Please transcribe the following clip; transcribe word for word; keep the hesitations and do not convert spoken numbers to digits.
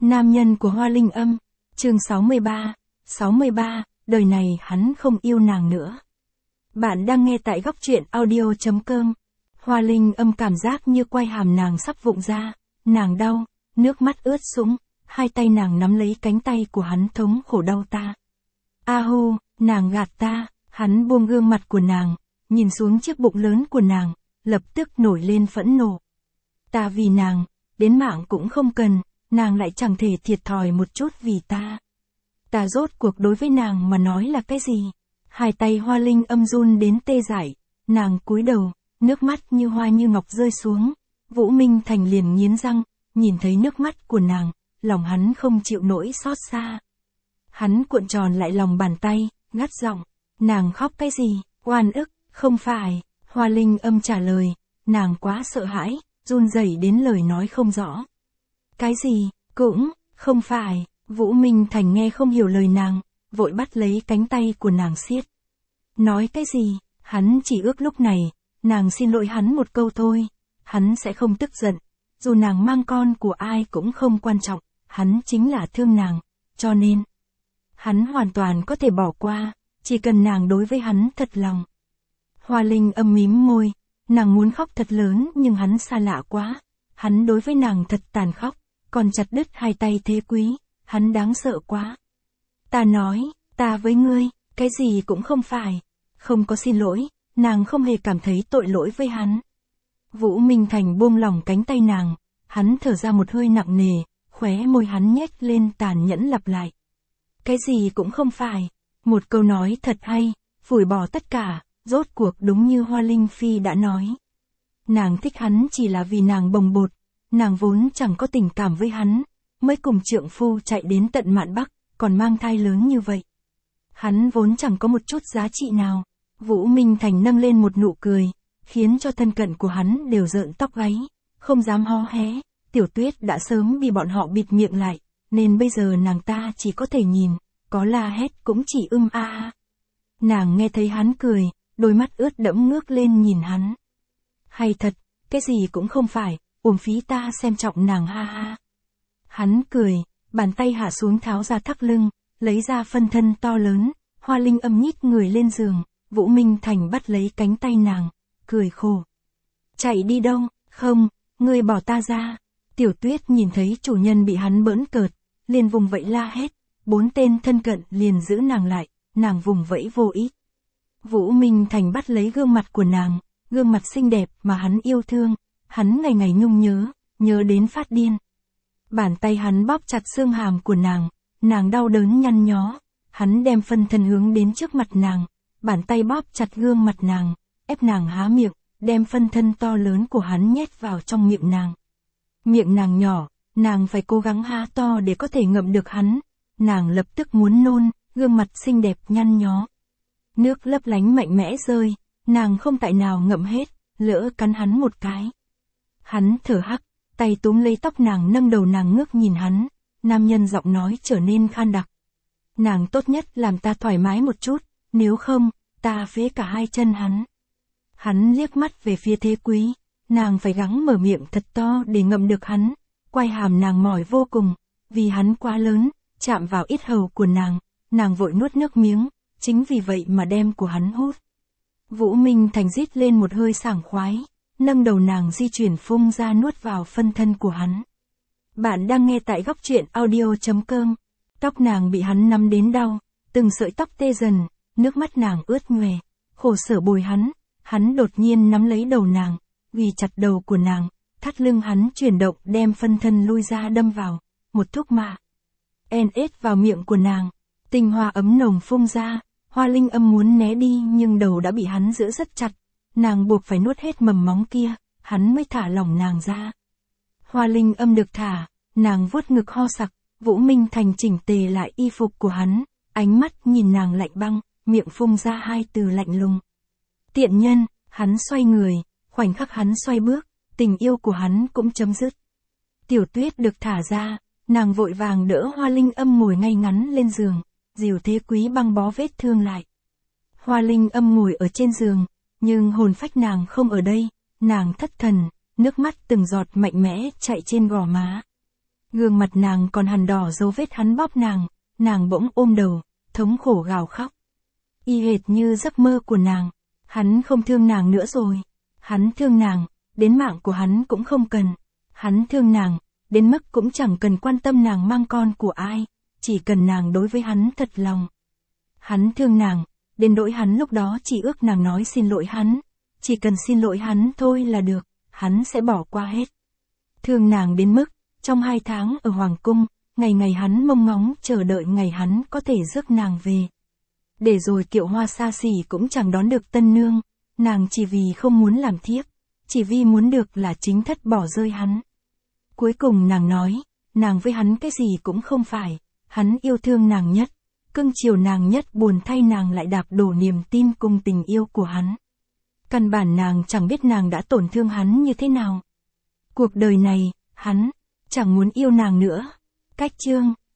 Nam nhân của Hoa Linh Âm, chương sáu mươi ba, sáu mươi ba, đời này hắn không yêu nàng nữa. Bạn đang nghe tại góc truyện audio chấm com. Hoa Linh Âm cảm giác như quai hàm nàng sắp vụng ra, nàng đau, nước mắt ướt sũng, hai tay nàng nắm lấy cánh tay của hắn thống khổ đau ta. A hu, nàng gạt ta, hắn buông gương mặt của nàng, nhìn xuống chiếc bụng lớn của nàng, lập tức nổi lên phẫn nộ. Ta vì nàng, đến mạng cũng không cần, nàng lại chẳng thể thiệt thòi một chút vì ta. Ta rốt cuộc đối với nàng mà nói là cái gì? Hai tay Hoa Linh Âm run đến tê dại, nàng cúi đầu, nước mắt như hoa như ngọc rơi xuống. Vũ Minh Thành liền nghiến răng, nhìn thấy nước mắt của nàng, lòng hắn không chịu nổi xót xa. Hắn cuộn tròn lại lòng bàn tay, gắt giọng, nàng khóc cái gì, oan ức, không phải. Hoa Linh Âm trả lời, nàng quá sợ hãi, run rẩy đến lời nói không rõ. Cái gì, cũng, không phải. Vũ Minh Thành nghe không hiểu lời nàng, vội bắt lấy cánh tay của nàng siết. Nói cái gì, hắn chỉ ước lúc này, nàng xin lỗi hắn một câu thôi, hắn sẽ không tức giận, dù nàng mang con của ai cũng không quan trọng, hắn chính là thương nàng, cho nên, hắn hoàn toàn có thể bỏ qua, chỉ cần nàng đối với hắn thật lòng. Hoa Linh Âm mím môi, nàng muốn khóc thật lớn nhưng hắn xa lạ quá, hắn đối với nàng thật tàn khốc, còn chặt đứt hai tay Thế Quý, hắn đáng sợ quá. Ta nói, ta với ngươi, cái gì cũng không phải, không có xin lỗi, nàng không hề cảm thấy tội lỗi với hắn. Vũ Minh Thành buông lỏng cánh tay nàng, hắn thở ra một hơi nặng nề, khóe môi hắn nhếch lên tàn nhẫn lặp lại. Cái gì cũng không phải, một câu nói thật hay, phủi bỏ tất cả, rốt cuộc đúng như Hoa Linh Phi đã nói. Nàng thích hắn chỉ là vì nàng bồng bột, nàng vốn chẳng có tình cảm với hắn, mới cùng trượng phu chạy đến tận Mạn Bắc, còn mang thai lớn như vậy. Hắn vốn chẳng có một chút giá trị nào. Vũ Minh Thành nâng lên một nụ cười, khiến cho thân cận của hắn đều rợn tóc gáy, không dám hó hé. Tiểu Tuyết đã sớm bị bọn họ bịt miệng lại, nên bây giờ nàng ta chỉ có thể nhìn, có la hét cũng chỉ ưm a a. Nàng nghe thấy hắn cười, đôi mắt ướt đẫm ngước lên nhìn hắn. Hay thật, cái gì cũng không phải, uổng phí ta xem trọng nàng ha ha. Hắn cười, bàn tay hạ xuống tháo ra thắt lưng, lấy ra phân thân to lớn. Hoa Linh Âm nhích người lên giường, Vũ Minh Thành bắt lấy cánh tay nàng, cười khổ. Chạy đi đâu, không, ngươi bỏ ta ra. Tiểu Tuyết nhìn thấy chủ nhân bị hắn bỡn cợt, liền vùng vẫy la hét, bốn tên thân cận liền giữ nàng lại, nàng vùng vẫy vô ích. Vũ Minh Thành bắt lấy gương mặt của nàng, gương mặt xinh đẹp mà hắn yêu thương, hắn ngày ngày nhung nhớ, nhớ đến phát điên. Bàn tay hắn bóp chặt xương hàm của nàng, nàng đau đớn nhăn nhó, hắn đem phân thân hướng đến trước mặt nàng, bàn tay bóp chặt gương mặt nàng, ép nàng há miệng, đem phân thân to lớn của hắn nhét vào trong miệng nàng. Miệng nàng nhỏ, nàng phải cố gắng há to để có thể ngậm được hắn, nàng lập tức muốn nôn, gương mặt xinh đẹp nhăn nhó. Nước lấp lánh mạnh mẽ rơi, nàng không tại nào ngậm hết, lỡ cắn hắn một cái. Hắn thở hắc, tay túm lấy tóc nàng nâng đầu nàng ngước nhìn hắn, nam nhân giọng nói trở nên khan đặc. Nàng tốt nhất làm ta thoải mái một chút, nếu không, ta phế cả hai chân hắn. Hắn liếc mắt về phía Thế Quý, nàng phải gắng mở miệng thật to để ngậm được hắn, quai hàm nàng mỏi vô cùng, vì hắn quá lớn, chạm vào yết hầu của nàng, nàng vội nuốt nước miếng, chính vì vậy mà đem của hắn hút. Vũ Minh Thành rít lên một hơi sảng khoái, nâng đầu nàng di chuyển phun ra nuốt vào phân thân của hắn. Bạn đang nghe tại góc truyện audio chấm com. Tóc nàng bị hắn nắm đến đau, từng sợi tóc tê dần, nước mắt nàng ướt nhòe, khổ sở bồi hắn, hắn đột nhiên nắm lấy đầu nàng, ghi chặt đầu của nàng, thắt lưng hắn chuyển động đem phân thân lui ra đâm vào, một thuốc mạ. En ết vào miệng của nàng, tinh hoa ấm nồng phun ra, Hoa Linh Âm muốn né đi nhưng đầu đã bị hắn giữ rất chặt, nàng buộc phải nuốt hết mầm móng kia, hắn mới thả lỏng nàng ra. Hoa Linh Âm được thả, nàng vuốt ngực ho sặc, Vũ Minh Thành chỉnh tề lại y phục của hắn, ánh mắt nhìn nàng lạnh băng, miệng phun ra hai từ lạnh lùng. Tiện nhân, hắn xoay người, khoảnh khắc hắn xoay bước, tình yêu của hắn cũng chấm dứt. Tiểu Tuyết được thả ra, nàng vội vàng đỡ Hoa Linh Âm ngồi ngay ngắn lên giường, dìu Thế Quý băng bó vết thương lại. Hoa Linh Âm ngồi ở trên giường, nhưng hồn phách nàng không ở đây, nàng thất thần, nước mắt từng giọt mạnh mẽ chạy trên gò má. Gương mặt nàng còn hằn đỏ dấu vết hắn bóp nàng, nàng bỗng ôm đầu, thống khổ gào khóc. Y hệt như giấc mơ của nàng, hắn không thương nàng nữa rồi. Hắn thương nàng, đến mạng của hắn cũng không cần. Hắn thương nàng, đến mức cũng chẳng cần quan tâm nàng mang con của ai, chỉ cần nàng đối với hắn thật lòng. Hắn thương nàng, đến nỗi hắn lúc đó chỉ ước nàng nói xin lỗi hắn, chỉ cần xin lỗi hắn thôi là được, hắn sẽ bỏ qua hết. Thương nàng đến mức, trong hai tháng ở Hoàng Cung, ngày ngày hắn mong ngóng chờ đợi ngày hắn có thể rước nàng về. Để rồi kiệu hoa xa xỉ cũng chẳng đón được tân nương, nàng chỉ vì không muốn làm thiếp, chỉ vì muốn được là chính thất bỏ rơi hắn. Cuối cùng nàng nói, nàng với hắn cái gì cũng không phải, hắn yêu thương nàng nhất, cưng chiều nàng nhất, buồn thay nàng lại đạp đổ niềm tin cùng tình yêu của hắn. Căn bản nàng chẳng biết nàng đã tổn thương hắn như thế nào. Cuộc đời này, hắn chẳng muốn yêu nàng nữa. Cách chương